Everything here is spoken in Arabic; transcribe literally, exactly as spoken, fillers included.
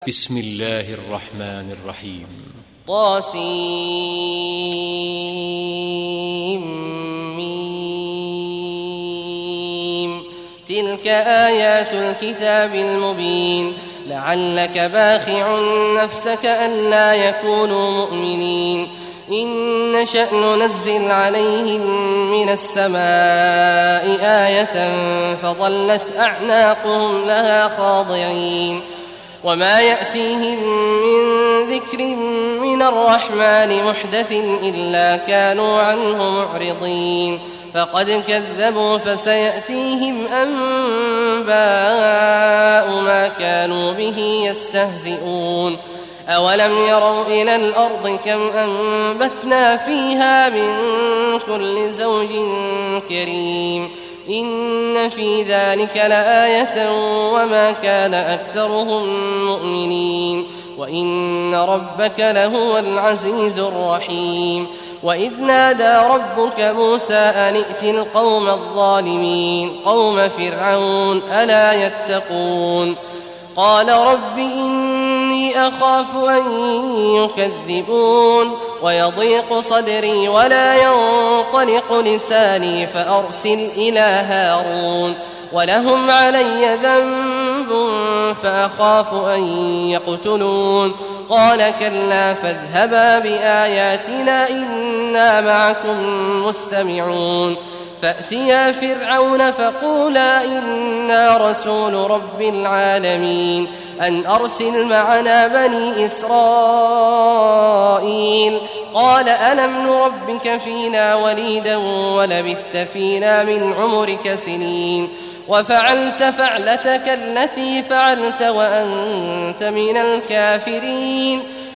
بسم الله الرحمن الرحيم. طاسيم. تلك آيات الكتاب المبين. لعلك باخع نفسك ألا يكونوا مؤمنين. إن نشأ ننزل عليهم من السماء آية فظلت أعناقهم لها خاضعين. وما يأتيهم من ذكر من الرحمن محدث إلا كانوا عنه معرضين. فقد كذبوا فسيأتيهم أنباء ما كانوا به يستهزئون. أولم يروا إلى الأرض كم أنبتنا فيها من كل زوج كريم. إن في ذلك لآية وما كان أكثرهم مؤمنين وإن ربك لهو العزيز الرحيم. وإذ نادى ربك موسى أن ائت القوم الظالمين قوم فرعون ألا يتقون. قال رب إني أخاف أن يكذبون ويضيق صدري ولا ينطلق لساني فأرسل إلى هارون ولهم علي ذنب فأخاف أن يقتلون. قال كلا فاذهبا بآياتنا إنا معكم مستمعون. فأتيا فرعون فقولا إنا رسول رب العالمين أن أرسل معنا بني إسرائيل. قال ألم نربك فينا وليدا ولبثت فينا من عمرك سنين وفعلت فعلتك التي فعلت وأنت من الكافرين.